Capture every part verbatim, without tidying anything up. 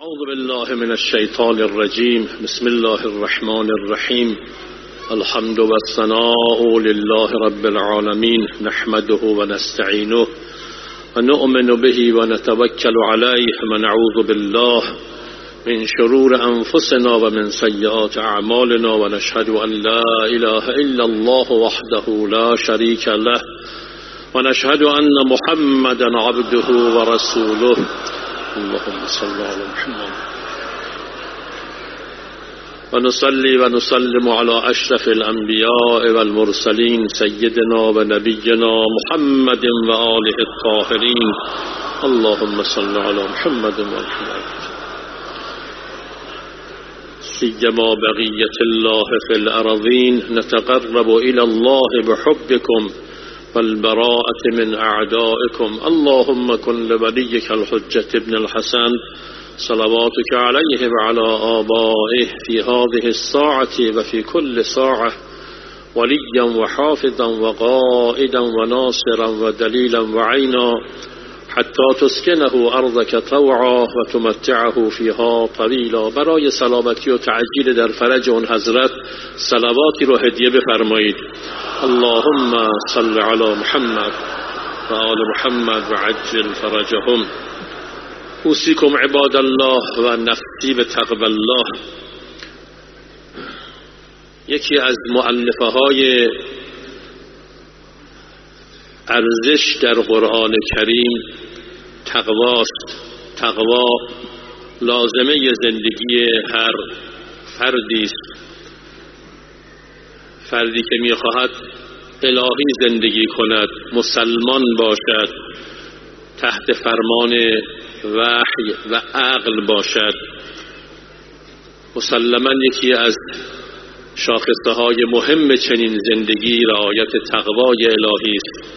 اعوذ بالله من الشیطان الرجیم. بسم الله الرحمن الرحیم. الحمد والثناء لله رب العالمين، نحمده ونستعينه ونؤمن به ونتوكل عليه ونعوذ بالله من شرور أنفسنا ومن سيئات أعمالنا ونشهد أن لا إله إلا الله وحده لا شريك له ونشهد أن محمدا عبده ورسوله. اللهم صل على محمد ونصلي ونسلم على أشرف الأنبياء والمرسلين سيدنا ونبينا محمد وآله الطاهرين. اللهم صل على محمد وآله سيما بقية الله في الأرضين. نتقرب إلى الله بحبكم والبراءة من أعدائكم. اللهم كن لوليك الحجة ابن الحسن صلواتك عليه وعلى آبائه في هذه الساعة وفي كل ساعة وليا وحافظا وقائدا وناصرا ودليلا وعينا حتى تسكنه أرضك طوعا وتمتعه فيها طويلا. برای سلامتی و تعجیل در فرج اون حضرت صلواتی رو هدیه بفرمایید. اللهم صل على محمد و آل محمد و عجل فرجهم. اوصیکم عباد الله و نفسی بتقوی الله. یکی از مؤلفه های ارزش در قرآن کریم تقواست. تقوا لازمه زندگی هر فردی است. فردی که میخواهد الهی زندگی کند، مسلمان باشد، تحت فرمان وحی و عقل باشد، مسلماً یکی از شاخصه های مهم چنین زندگی رعایت تقوای الهی است.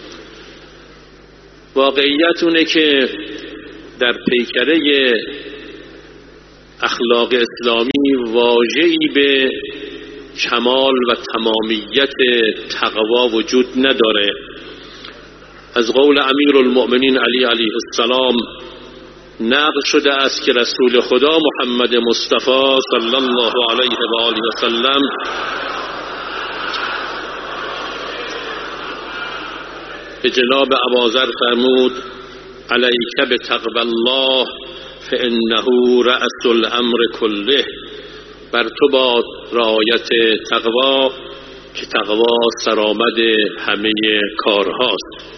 واقعیت اونه که در پیکره اخلاق اسلامی واژه‌ای به کمال و تمامیت تقوا وجود نداره. از قول امیر المؤمنین علی علیه السلام نقل شده است که رسول خدا محمد مصطفی صلی الله علیه و آله و سلم به جناب ابوذر فرمود علیک بتقوی الله فانه رأس الامر کله. بر تو باد رعایت تقوا که تقوا سرآمد همه کارهاست.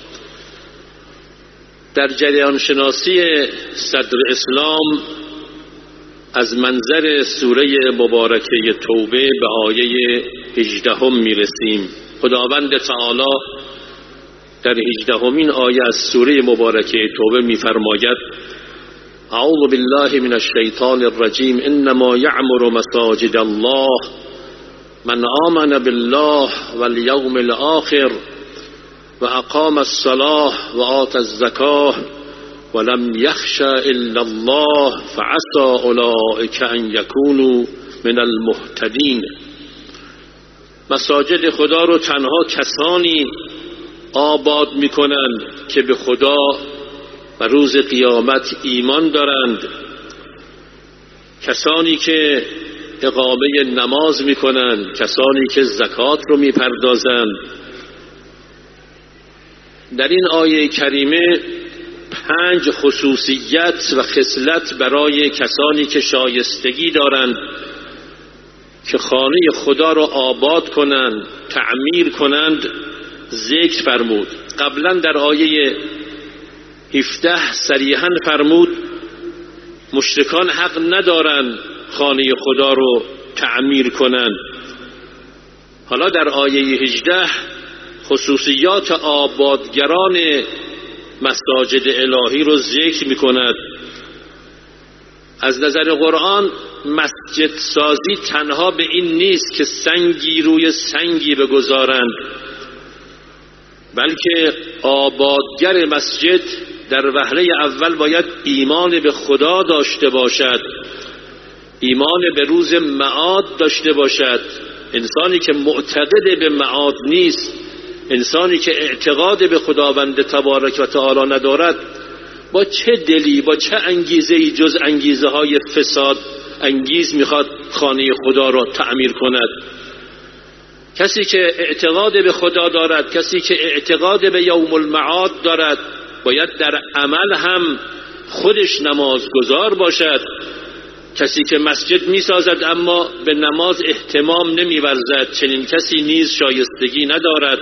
در جریان شناسی صدر اسلام از منظر سوره مبارکه توبه به آیه هجدهم میرسیم. خداوند تعالی در هجدهمین آیه از سوره مبارکه توبه میفرماید اعوذ بالله من الشیطان الرجیم انما یعمر مساجد الله من آمن بالله والیوم الآخر و اقام الصلاة و آت الزکاة ولم یخش الا الله فعسى اولئک ان یکونوا من المهتدین. مساجد خدا رو تنها کسانی آباد میکنند که به خدا و روز قیامت ایمان دارند، کسانی که اقامه نماز میکنند، کسانی که زکات رو میپردازند. در این آیه کریمه پنج خصوصیت و خصلت برای کسانی که شایستگی دارند که خانه خدا رو آباد کنند، تعمیر کنند ذکر فرمود. قبلا در آیه هفده صریحاً فرمود مشرکان حق ندارند خانه خدا رو تعمیر کنند. حالا در آیه هجده خصوصیات آبادگران مساجد الهی رو ذکر می کند. از نظر قرآن مسجد سازی تنها به این نیست که سنگی روی سنگی بگذارند، بلکه آبادگر مسجد در وهله اول باید ایمان به خدا داشته باشد، ایمان به روز معاد داشته باشد. انسانی که معتقد به معاد نیست، انسانی که اعتقاد به خداوند تبارک و تعالی ندارد، با چه دلی، با چه انگیزه‌ای جز انگیزه های فساد انگیز میخواد خانه خدا را تعمیر کند؟ کسی که اعتقاد به خدا دارد، کسی که اعتقاد به یوم المعاد دارد، باید در عمل هم خودش نمازگزار باشد. کسی که مسجد میسازد اما به نماز اهتمام نمیورزد، چنین کسی نیز شایستگی ندارد.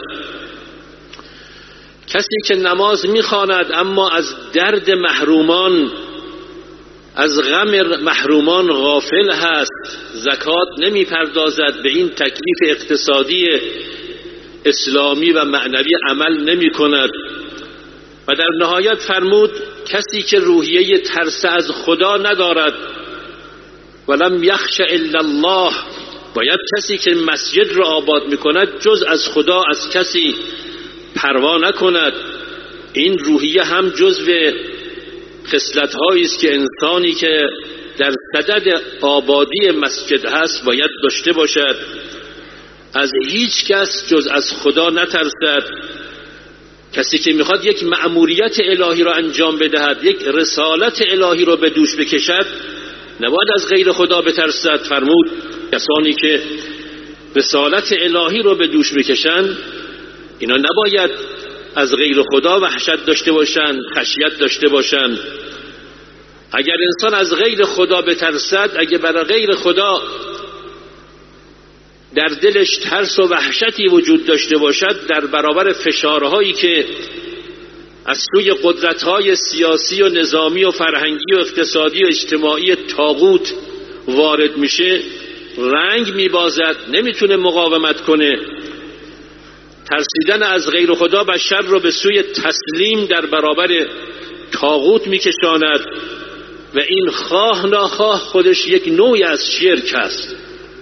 کسی که نماز میخواند اما از درد محرومان، از غم محرومان غافل هست، زکات نمیپردازد، به این تکلیف اقتصادی اسلامی و معنوی عمل نمی کند. و در نهایت فرمود کسی که روحیه ترس از خدا ندارد، ولم یخش الا الله، باید کسی که مسجد را آباد می کند جز از خدا از کسی پروا نکند. این روحیه هم جزو خصلت‌هایی است که انسانی که در صدد آبادی مسجد هست باید داشته باشد. از هیچ کس جز از خدا نترسد. کسی که میخواد یک مأموریت الهی را انجام بدهد، یک رسالت الهی را به دوش بکشد، نباید از غیر خدا بترسد. فرمود کسانی که رسالت الهی را به دوش بکشند اینا نباید از غیر خدا وحشت داشته باشند، خشیت داشته باشند. اگر انسان از غیر خدا بترسد، اگر برای غیر خدا در دلش ترس و وحشتی وجود داشته باشد، در برابر فشارهایی که از سوی قدرت‌های سیاسی و نظامی و فرهنگی و اقتصادی و اجتماعی طاغوت وارد میشه، رنگ میبازد، نمیتونه مقاومت کنه. ترسیدن از غیر خدا بشر رو به سوی تسلیم در برابر طاغوت میکشاند و این خواه ناخواه خودش یک نوعی از شرک است.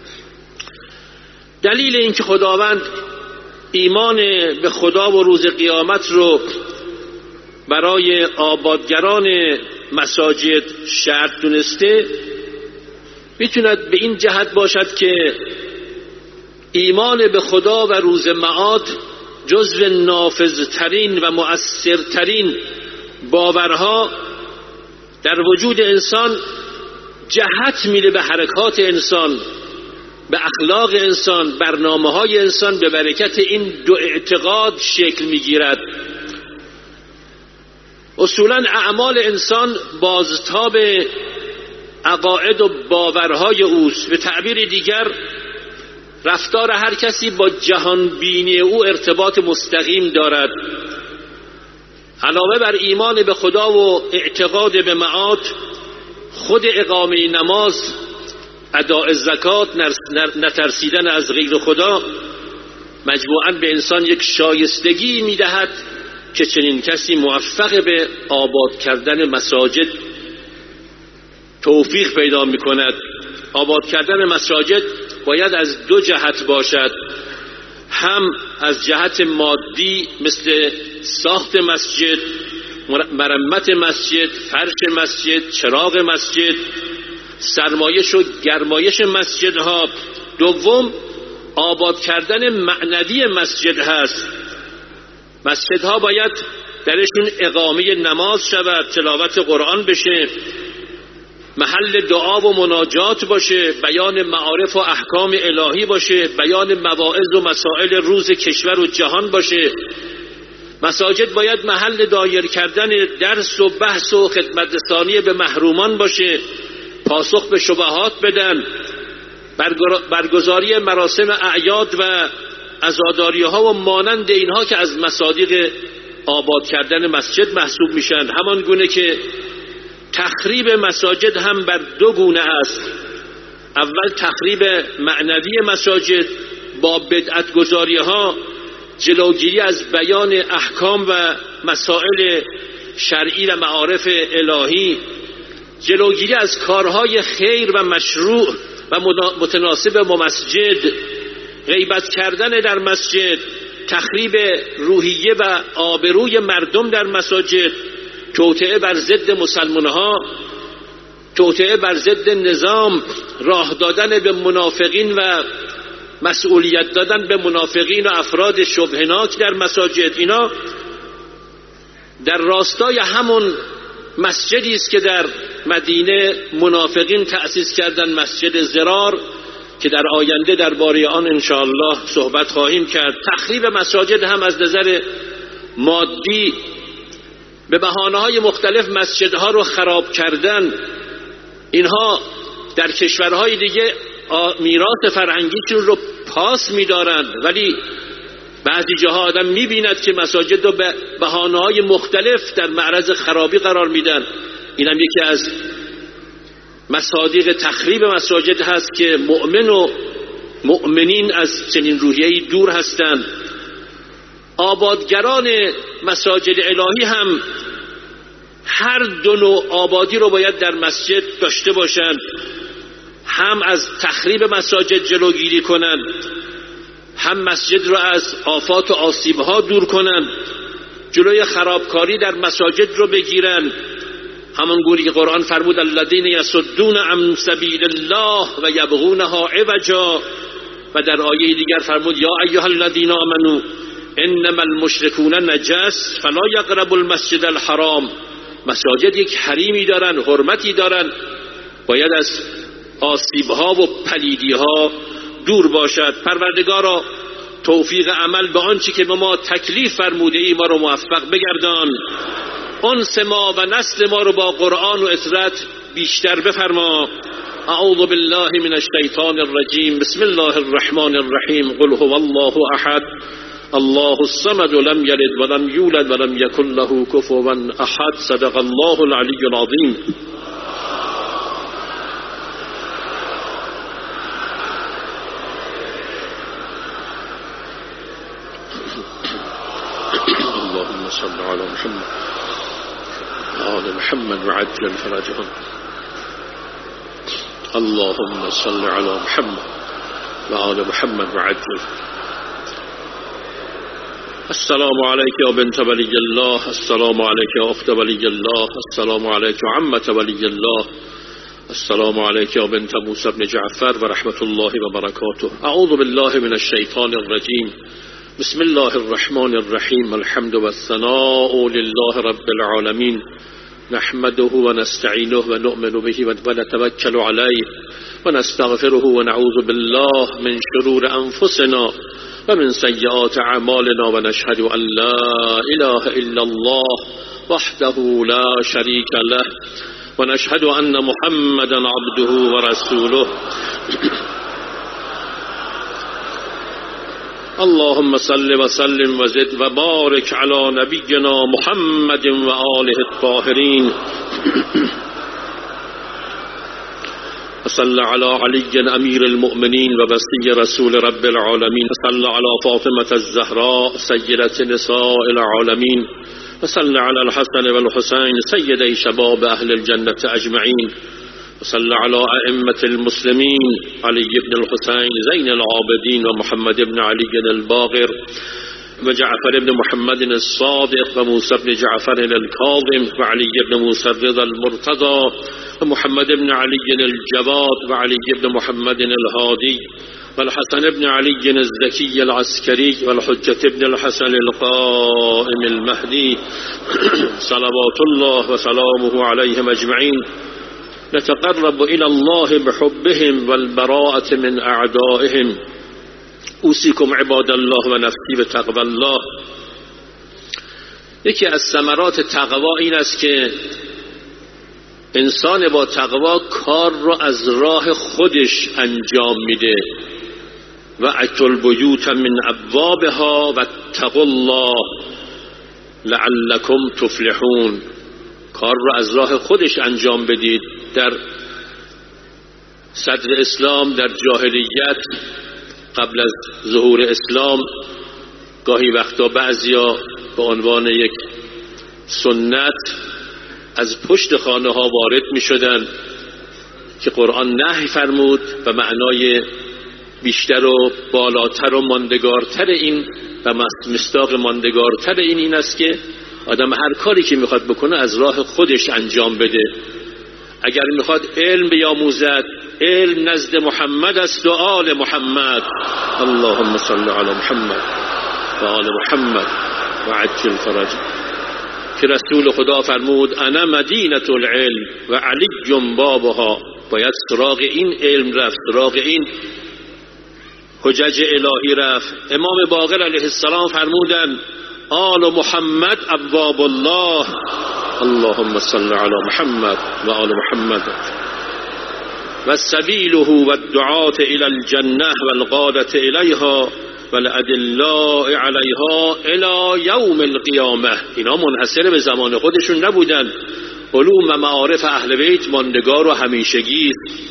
دلیل اینکه خداوند ایمان به خدا و روز قیامت رو برای آبادگران مساجد شرط دونسته میتوند به این جهت باشد که ایمان به خدا و روز معاد جزو نافذترین و مؤثرترین باورها در وجود انسان جهت میده به حرکات انسان، به اخلاق انسان، برنامه های انسان. به برکت این دو اعتقاد شکل میگیرد. اصولا اعمال انسان بازتاب عقاید و باورهای اوست. به تعبیر دیگر رفتار هر کسی با جهان بینی او ارتباط مستقیم دارد. علاوه بر ایمان به خدا و اعتقاد به معاد، خود اقامه نماز، اداء زکات، نترسیدن از غیر خدا مجموعاً به انسان یک شایستگی میدهد که چنین کسی موفق به آباد کردن مساجد توفیق پیدا میکند. آباد کردن مساجد باید از دو جهت باشد، هم از جهت مادی مثل ساخت مسجد، مرمت مسجد، فرش مسجد، چراغ مسجد، سرمایش و گرمایش مسجدها. دوم آباد کردن معنوی مسجد هست. مسجدها باید درشون اقامه نماز شود، تلاوت قرآن بشه، محل دعا و مناجات باشه، بیان معارف و احکام الهی باشه، بیان مواعظ و مسائل روز کشور و جهان باشه. مساجد باید محل دایر کردن درس و بحث و خدمت رسانی به محرومان باشه، پاسخ به شبهات بدن، برگزاری مراسم اعیاد و عزاداری ها و مانند اینها که از مصادیق آباد کردن مسجد محسوب میشن. همان گونه که تخریب مساجد هم بر دو گونه است. اول تخریب معنوی مساجد با بدعت گذاری ها، جلوگیری از بیان احکام و مسائل شرعی و معارف الهی، جلوگیری از کارهای خیر و مشروع و متناسب با مسجد، غیبت کردن در مسجد، تخریب روحیه و آبروی مردم در مساجد، توطئه بر ضد مسلمانها، توطئه بر ضد نظام، راه دادن به منافقین و مسئولیت دادن به منافقین و افراد شبهناک در مساجد. اینا در راستای همون مسجدی است که در مدینه منافقین تأسیس کردن، مسجد ضرار، که در آینده درباره آن انشاءالله صحبت خواهیم کرد. تخریب مساجد هم از نظر مادی به بهانه‌های مختلف مسجدها رو خراب کردن. اینها در کشورهای دیگه میراث فرهنگیشون رو پاس می‌دارند، ولی بعضی جاها آدم می‌بیند که مساجد رو به بهانه‌های مختلف در معرض خرابی قرار میدن. این هم یکی از مصادیق تخریب مساجد هست که مؤمن و مؤمنین از چنین روحیه‌ای دور هستند. آبادگران مساجد الهی هم هر دو نوع آبادی رو باید در مسجد داشته باشند، هم از تخریب مساجد جلوگیری کنند، هم مسجد رو از آفات و آسیب‌ها دور کنند، جلوی خرابکاری در مساجد رو بگیرند. همان گوری که قرآن فرمود الذین یصدون عن سبیل الله و یبغونها عوجا، و در آیه دیگر فرمود یا ایها الذین آمنوا انما المشرکون نجس فلا یقربوا المسجد الحرام. مساجد یک حریمی دارن، حرمتی دارن، باید از آسیب‌ها و پلیدی‌ها دور باشد. پروردگارا توفیق عمل به آنچه که به ما تکلیف فرموده ای ما رو موفق بگردان. انس ما و نسل ما رو با قرآن و اطاعت بیشتر بفرما. اعوذ بالله من الشیطان الرجیم. بسم الله الرحمن الرحیم. قل هو الله احد الله الصمد لم یلد ولم یولد ولم یکن له کفوا احد. صدق الله العلی العظیم. اللهم صل على محمد آل محمد وعجل فرجهم. اللهم صل على محمد وآل محمد وعجل. السلام عليك يا بنت ولي الله، السلام عليك يا أخت ولي الله، السلام عليك يا عمة ولي الله، السلام عليك يا بنت موسى بن جعفر ورحمة الله وبركاته. أعوذ بالله من الشيطان الرجيم. بسم الله الرحمن الرحيم. الحمد والثناء لله رب العالمين، نحمده ونستعينه ونؤمن به ونتوكل عليه ونستغفره ونعوذ بالله من شرور أنفسنا ومن سيئات أعمالنا ونشهد أن لا إله إلا الله وحده لا شريك له ونشهد أن محمدا عبده ورسوله. اللهم صل وسلم وزد وبارك على نبينا محمد وآله الطاهرين. وصلى على علي أمير المؤمنين ووصي رسول رب العالمين. وصلى على فاطمة الزهراء سيدة نساء العالمين. وصلى على الحسن والحسين سيدي شباب أهل الجنة أجمعين. وصلى على أئمة المسلمين علي بن الحسين زين العابدين ومحمد بن علي الباقر وجعفر بن محمد الصادق وموسى بن جعفر الكاظم وعلي بن موسى الرضا المرتضى ومحمد بن علي الجواد وعلي بن محمد الهادي والحسن بن علي الزكي العسكري والحجة بن الحسن القائم المهدي صلوات الله وسلامه عليهم أجمعين. نتقرب إلى الله بحبهم والبراءة من أعدائهم. اوصیکم عباد الله و نفسی به تقوی الله. یکی از ثمرات تقوا این است که انسان با تقوا کار را از راه خودش انجام میده. و اتوا البیوت من ابوابها و اتقوا الله لعلکم تفلحون. کار را از راه خودش انجام بدید. در صدر اسلام، در جاهلیت قبل از ظهور اسلام، گاهی وقتا بعضیا به عنوان یک سنت از پشت خانه ها وارد می شدن که قرآن نهی فرمود و معنای بیشتر و بالاتر و ماندگارتر این و مصداق ماندگارتر این این است که آدم هر کاری که میخواد بکنه از راه خودش انجام بده. اگر میخواد علم بیاموزد، علم نزد محمد است و آل محمد. اللهم صل علی محمد و آل محمد و عجل فرج. که رسول خدا فرمود انا مدینة العلم و علی بابها. باید سراغ این علم رفت، سراغ این حجج الهی رفت. امام باقر علیه السلام فرمودن آل محمد ابواب الله، اللهم صل علی محمد و آل محمد و سبیله و الدعاة الى الجنه و القادة الیها و الادلاء علیها الى یوم القیامه. اینا منحصر به زمان خودشون نبودن، علوم و معارف اهل بیت ماندگار و همیشگی.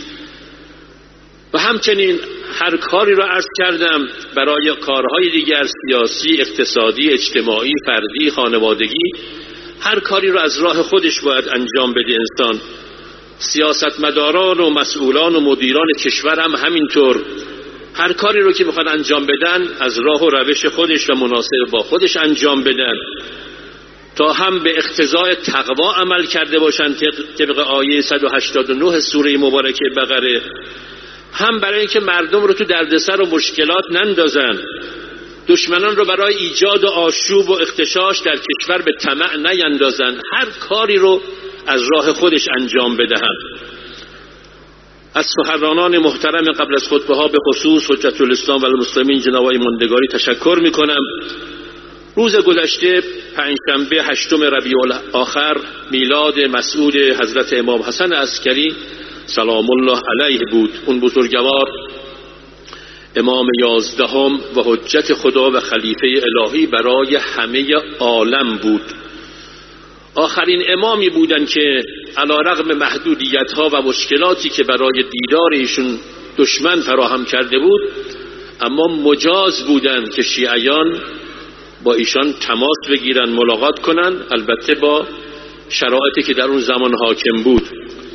و همچنین هر کاری را عرض کردم برای کارهای دیگر، سیاسی، اقتصادی، اجتماعی، فردی، خانوادگی، هر کاری را از راه خودش باید انجام بده انسان. سیاستمداران و مسئولان و مدیران کشور هم همینطور، هر کاری رو که میخوان انجام بدن از راه و روش خودش و مناسب با خودش انجام بدن تا هم به اقتضای تقوا عمل کرده باشن طبق آیه صد و هشتاد و نه سوره مبارکه بقره، هم برای اینکه مردم رو تو دردسر و مشکلات نندازن، دشمنان رو برای ایجاد و آشوب و اختشاش در کشور به طمع نیندازن، هر کاری رو از راه خودش انجام بدهند. از سخنرانان محترم قبل از خطبه ها به خصوص حجت الاسلام و المسلمین جناب آقای ماندگاری تشکر میکنم. روز گذشته پنجشنبه هشتم ربیع الاخر میلاد مسعود حضرت امام حسن عسکری سلام الله علیه بود. اون بزرگوار امام یازدهم و حجت خدا و خلیفه الهی برای همه عالم بود. آخرین امامی بودن که علی رغم محدودیت ها و مشکلاتی که برای دیدار ایشون دشمن فراهم کرده بود، اما مجاز بودن که شیعیان با ایشان تماس بگیرن، ملاقات کنن، البته با شرایطی که در اون زمان حاکم بود،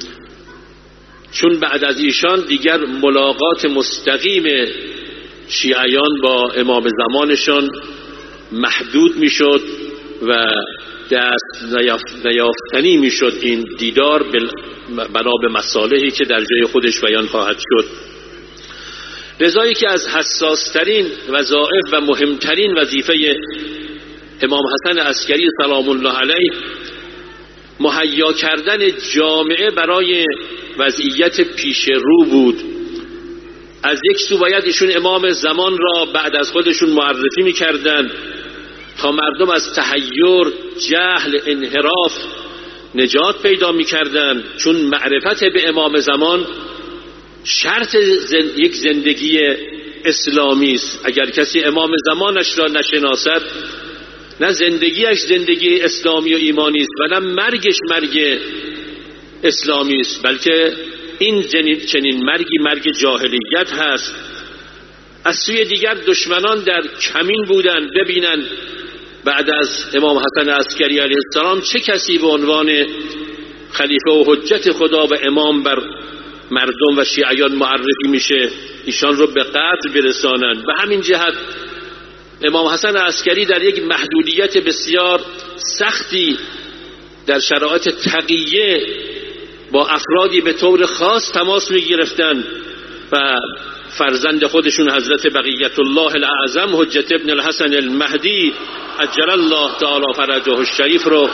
چون بعد از ایشان دیگر ملاقات مستقیم شیعیان با امام زمانشان محدود میشد و دست نیافتنی میشد این دیدار بنا به مصالحی که در جای خودش بیان خواهد شد. لذایی که از حساسترین وظایف و مهمترین وظیفه امام حسن عسکری سلام الله علیه مهیا کردن جامعه برای وضعیت پیش رو بود. از یک سو باید ایشون امام زمان را بعد از خودشون معرفی میکردن تا مردم از تحیر، جهل، انحراف نجات پیدا میکردن، چون معرفت به امام زمان شرط زند... یک زندگی اسلامی است. اگر کسی امام زمانش را نشناسد، نه زندگیش زندگی اسلامی و ایمانی است و نه مرگش مرگ اسلامی است، بلکه این چنین مرگی مرگ جاهلیت هست. از سوی دیگر دشمنان در کمین بودند ببینند بعد از امام حسن عسکری علیه السلام چه کسی به عنوان خلیفه و حجت خدا و امام بر مردم و شیعیان معرفی میشه، ایشان رو به قتل برسانند. به همین جهت امام حسن عسکری در یک محدودیت بسیار سختی در شرایط تقیه با افرادی به طور خاص تماس میگرفتند و فرزند خودشون حضرت بقیت الله الاعظم حجت ابن الحسن المهدی عجل الله تعالی فرجه الشریف رو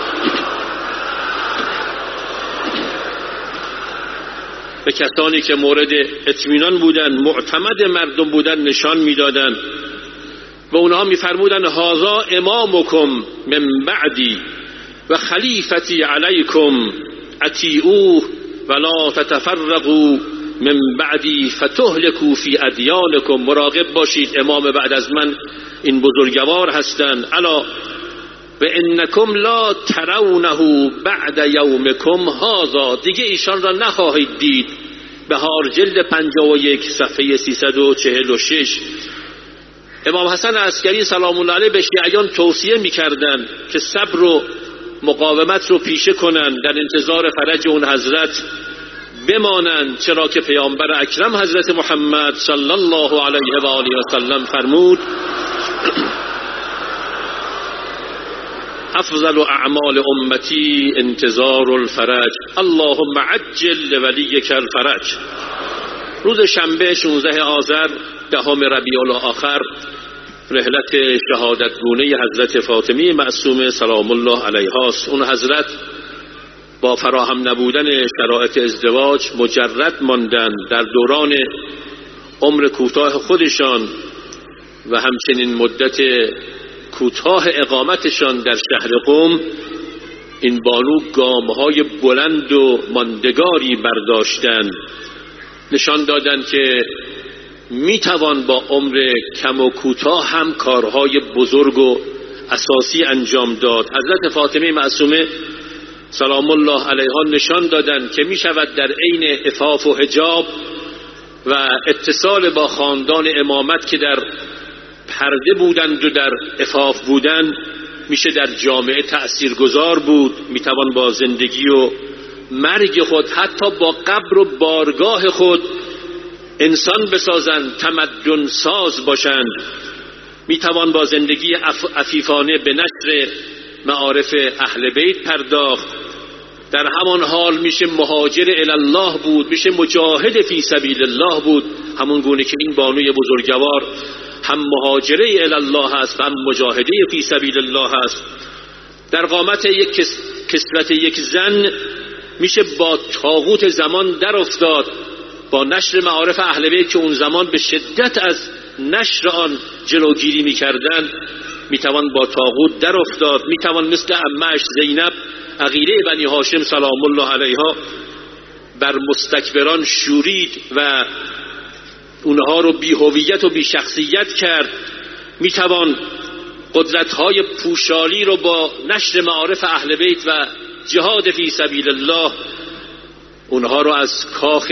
به کسانی که مورد اطمینان بودن، معتمد مردم بودن نشان میدادند و اونها میفرمودند هذا امامکم من بعدی و خلیفتی علیکم اطیعوه ولا تتفرقوا من بعدی فتهلكوا فی ادیانکم. مراقب باشید، امام بعد از من این بزرگوار هستند. الا و انکم لا ترونه بعد یومکم هذا. دیگه ایشان را نخواهید دید. بهار جلد پنجاه و یک صفحه سیصد و چهل و شش. امام حسن عسکری سلام الله علیه به شیعیان توصیه می‌کردند که صبر و مقاومت رو پیشه کنند، در انتظار فرج اون حضرت بمانند، چرا که پیامبر اکرم حضرت محمد صلی الله علیه و آله و سلم فرمود افضل اعمال امتی انتظار الفرج اللهم عجل لولیک الفرج. روز شنبه شانزده آذر دهم ربیع الاخر رحلت شهادتگونه حضرت فاطمه معصومه سلام الله علیها است. اون حضرت با فراهم نبودن شرایط ازدواج مجرد ماندن در دوران عمر کوتاه خودشان و همچنین مدت کوتاه اقامتشان در شهر قم. این بانو گام‌های بلند و ماندگاری برداشتند، نشان دادند که میتوان با عمر کم و کوتاه هم کارهای بزرگ و اساسی انجام داد. حضرت فاطمه معصومه سلام الله علیها نشان دادند که میشود در عین عفاف و حجاب و اتصال با خاندان امامت که در پرده بودند و در عفاف بودند، میشه در جامعه تأثیرگذار بود. میتوان با زندگی و مرگ خود، حتی با قبر و بارگاه خود انسان بسازند، تمدن ساز باشند. میتوان با زندگی عفیفانه به نشر معارف اهل بیت پرداخت. در همان حال میشه مهاجر الی الله بود، میشه مجاهد فی سبیل الله بود، همون گونه که این بانوی بزرگوار هم مهاجره الی الله است و هم مجاهده فی سبیل الله است. در قامت یک کسوت یک زن میشه با طاغوت زمان در افتاد، با نشر معارف اهل بیت که اون زمان به شدت از نشر آن جلوگیری میکردند، میتوان با طاغوت در افتاد. میتوان مثل عمه‌اش زینب عقیله بنی هاشم سلام الله علیها بر مستکبران شورید و اونها رو بی هویت و بی شخصیت کرد. میتوان قدرت‌های پوشالی رو با نشر معارف اهل بیت و جهاد فی سبیل الله اونها رو از کاخ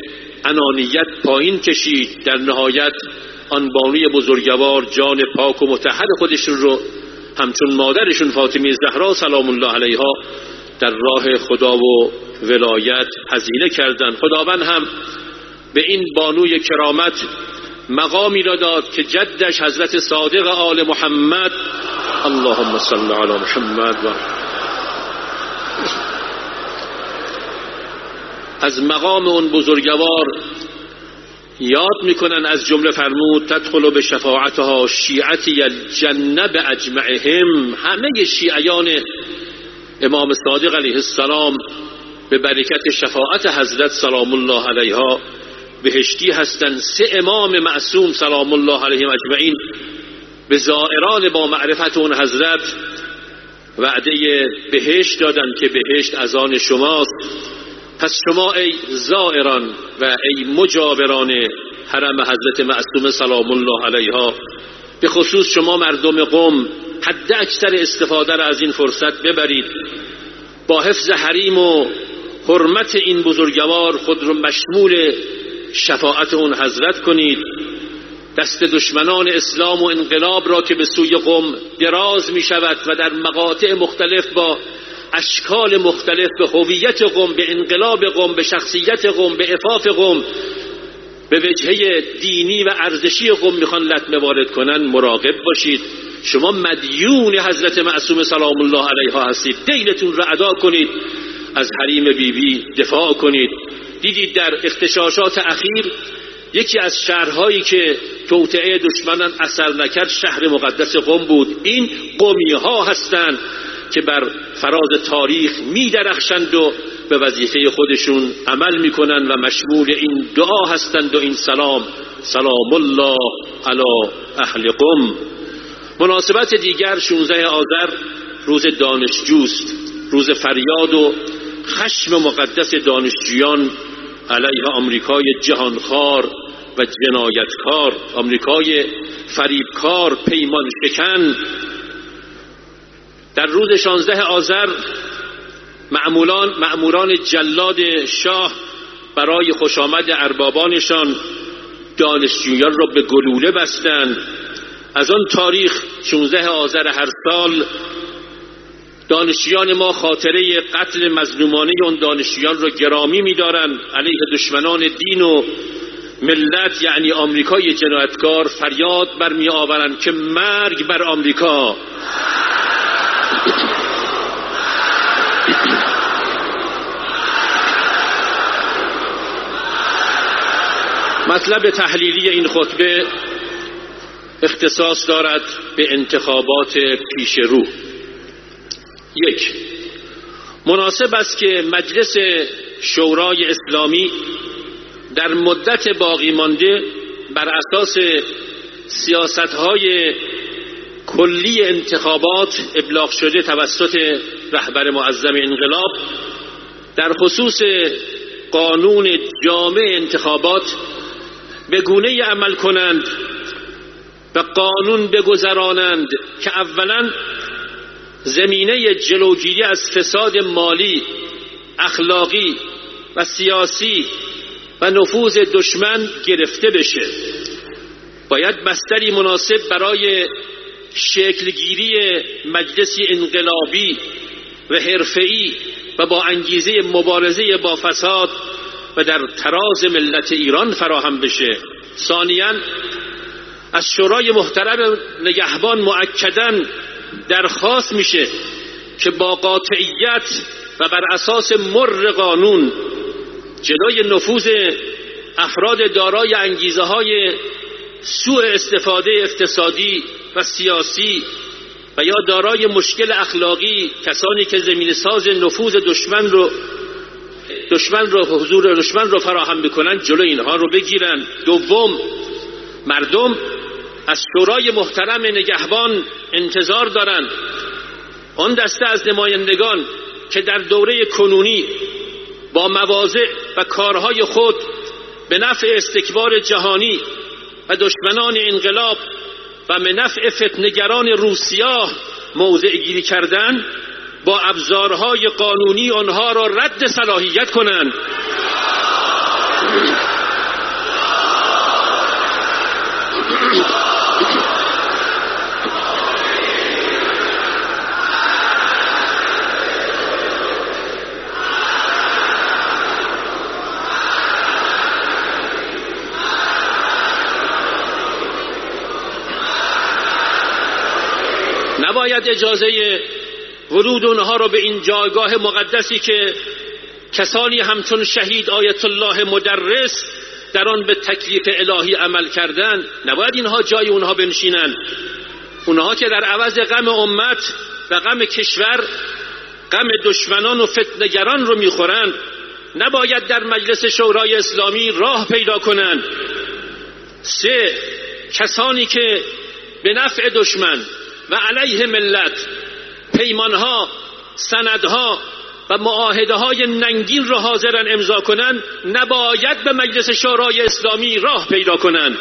انانیت پایین کشید. در نهایت آن بانوی بزرگوار جان پاک و مطهر خودشون رو همچون مادرشون فاطمه زهرا سلام الله علیها در راه خدا و ولایت هزینه کردند. خداوند هم به این بانوی کرامت مقامی را داد که جدش حضرت صادق آل محمد اللهم صل علی محمد و از مقام اون بزرگوار یاد میکنن. از جمله فرمود تدخل به شفاعتها شیعتی الجنه باجمعهم، همه شیعیان امام صادق علیه السلام به برکت شفاعت حضرت سلام الله علیها بهشتی هستند. سه امام معصوم سلام الله علیهم اجمعین به زائران با معرفت اون حضرت وعده بهشت دادند که بهشت از آن شماست. پس شما ای زائران و ای مجاوران حرم حضرت معصومه سلام الله علیها، به خصوص شما مردم قم، حد اکثر استفاده را از این فرصت ببرید. با حفظ حریم و حرمت این بزرگوار خود رو مشمول شفاعت اون حضرت کنید. دست دشمنان اسلام و انقلاب را که به سوی قم دراز می شود و در مقاطع مختلف با اشکال مختلف به هویت قم، به انقلاب قم، به شخصیت قم، به عفاف قم، به وجهه دینی و ارزشی قم میخوان لطمه وارد کنن، مراقب باشید. شما مدیون حضرت معصومه سلام الله علیها هستید، دیلتون را ادا کنید، از حریم بیبی بی دفاع کنید. دیدید در اغتشاشات اخیر یکی از شهرهایی که توطئه دشمنان اثر نکرد شهر مقدس قم بود. این قمی ها هستند که بر فراز تاریخ می درخشند و به وظیفه خودشون عمل می کنند و مشمول این دعا هستند و این سلام سلام الله علی اهل قم. مناسبت دیگر شانزده آذر روز دانشجوست، روز فریاد و خشم مقدس دانشجویان علیه آمریکای جهانخوار و جنایتکار، آمریکای فریبکار، پیمان شکن. در روز شانزده آذر مأموران مأموران جلاد شاه برای خوشامد اربابانشان دانشجویان را به گلوله بستند. از آن تاریخ شانزده آذر هر سال دانشجویان ما خاطره قتل مظلومانه اون دانشجویان را گرامی می‌دارند. علیه دشمنان دین و ملت یعنی آمریکای جنایتکار فریاد برمی آورند که مرگ بر آمریکا. مطلب تحلیلی این خطبه اختصاص دارد به انتخابات پیش رو. یک، مناسب است که مجلس شورای اسلامی در مدت باقی مانده بر اساس سیاست‌های کلی انتخابات ابلاغ شده توسط رهبر معظم انقلاب در خصوص قانون جامع انتخابات به گونه‌ای عمل کنند و قانون بگذرانند که اولاً زمینه جلوگیری از فساد مالی، اخلاقی و سیاسی و نفوذ دشمن گرفته بشه. باید بستری مناسب برای شکلگیری مجلسی انقلابی و حرفه‌ای و با انگیزه مبارزه با فساد و در تراز ملت ایران فراهم بشه. ثانیاً از شورای محترم نگهبان مؤکداً درخواست میشه که با قاطعیت و بر اساس مر قانون جلوی نفوذ افراد دارای انگیزه های سوء استفاده اقتصادی و سیاسی و یا دارای مشکل اخلاقی، کسانی که زمین ساز نفوذ دشمن رو دشمن رو حضور دشمن رو فراهم بکنن، جلوی اینها رو بگیرن. دوم، مردم از شورای محترم نگهبان انتظار دارند آن دسته از نمایندگان که در دوره کنونی با مواضع و کارهای خود به نفع استکبار جهانی و دشمنان انقلاب و به نفع فتنه‌گران روسیاه موضع گیری کردند، با ابزارهای قانونی آنها را رد صلاحیت کنند. نباید اجازه ورود اونها را به این جایگاه مقدسی که کسانی همچون شهید آیت الله مدرس در آن به تکلیف الهی عمل کردند، نباید اینها جای اونها بنشینند. اونها که در عوض غم امت و غم کشور غم دشمنان و فتنه‌گران رو میخورند، نباید در مجلس شورای اسلامی راه پیدا کنند. سه، کسانی که به نفع دشمن و علیه ملت پیمانها، سندها و معاهده‌های ننگین را حاضرن امضا کنند، نباید به مجلس شورای اسلامی راه پیدا کنند.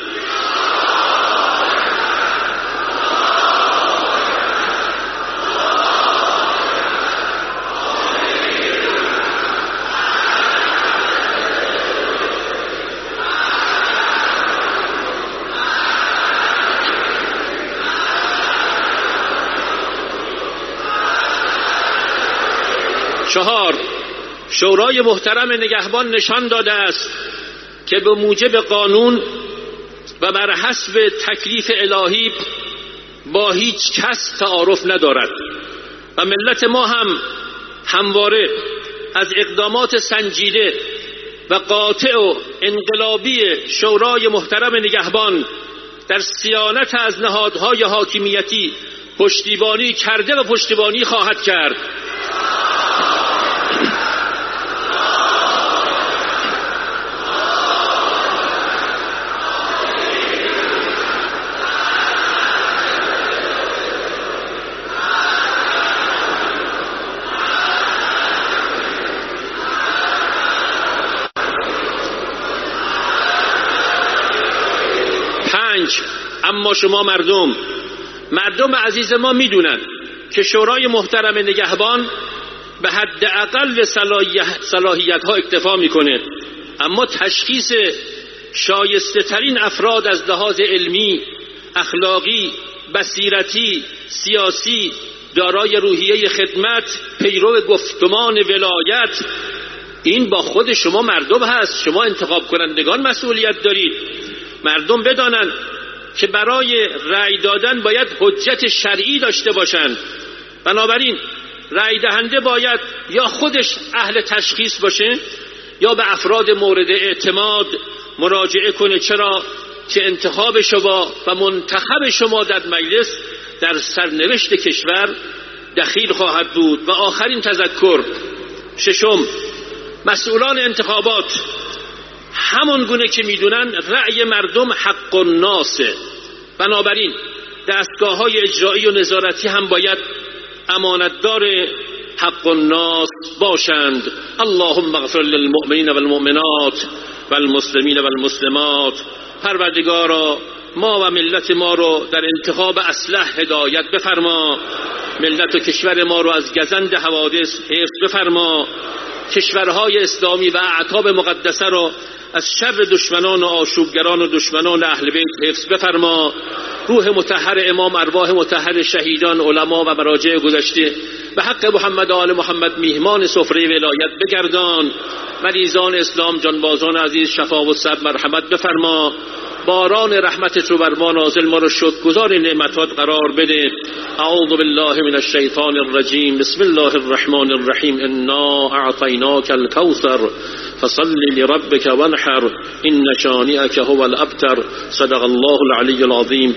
چهار، شورای محترم نگهبان نشان داده است که به موجب قانون و بر حسب تکلیف الهی با هیچ کس تعارف ندارد و ملت ما هم همواره از اقدامات سنجیده و قاطع و انقلابی شورای محترم نگهبان در صیانت از نهادهای حاکمیتی پشتیبانی کرده و پشتیبانی خواهد کرد. اما شما مردم مردم عزیز ما میدونن که شورای محترم نگهبان به حداقل صلاحیت ها اکتفا میکنه، اما تشخیص شایسته ترین افراد از لحاظ علمی، اخلاقی، بصیرتی، سیاسی، دارای روحیه خدمت، پیرو گفتمان ولایت، این با خود شما مردم هست. شما انتخاب کنندگان مسئولیت دارید. مردم بدانند که برای رأی دادن باید حجت شرعی داشته باشند. بنابراین رأی دهنده باید یا خودش اهل تشخیص باشه یا به افراد مورد اعتماد مراجعه کنه. چرا؟ که انتخاب شما و منتخب شما در مجلس در سرنوشت کشور دخیل خواهد بود. و آخرین تذکر، ششم، مسئولان انتخابات همان گونه که میدونن رأی مردم حق الناسه، بنابراین دستگاه‌های اجرایی و نظارتی هم باید امانتدار حق الناس باشند. اللهم اغفر للمؤمنین والمؤمنات والمسلمین والمسلمات. پروردگارا ما و ملت ما رو در انتخاب اصلح هدایت بفرما، ملت و کشور ما رو از گزند حوادث حفظ بفرما، کشورهای اسلامی و اعتاب مقدسه رو از شر دشمنان و آشوبگران و دشمنان اهل بیت حفظ بفرما. روح مطهر امام، ارواح مطهر شهیدان، علما و مراجع گذشته به حق محمد آل محمد میهمان سفره ولایت بگردان. مریضان اسلام، جانبازان عزیز، شفا و صبر مرحمت بفرما. باران رحمتت رو بر ما نازل، ما رو شکرگزار نعمتات قرار بده. اعوذ بالله من الشیطان الرجیم. بسم الله الرحمن الرحیم. انا اعطیناک الکوثر فصل لربک وانحر ان شانئک هو الابتر. صدق الله العلی العظیم.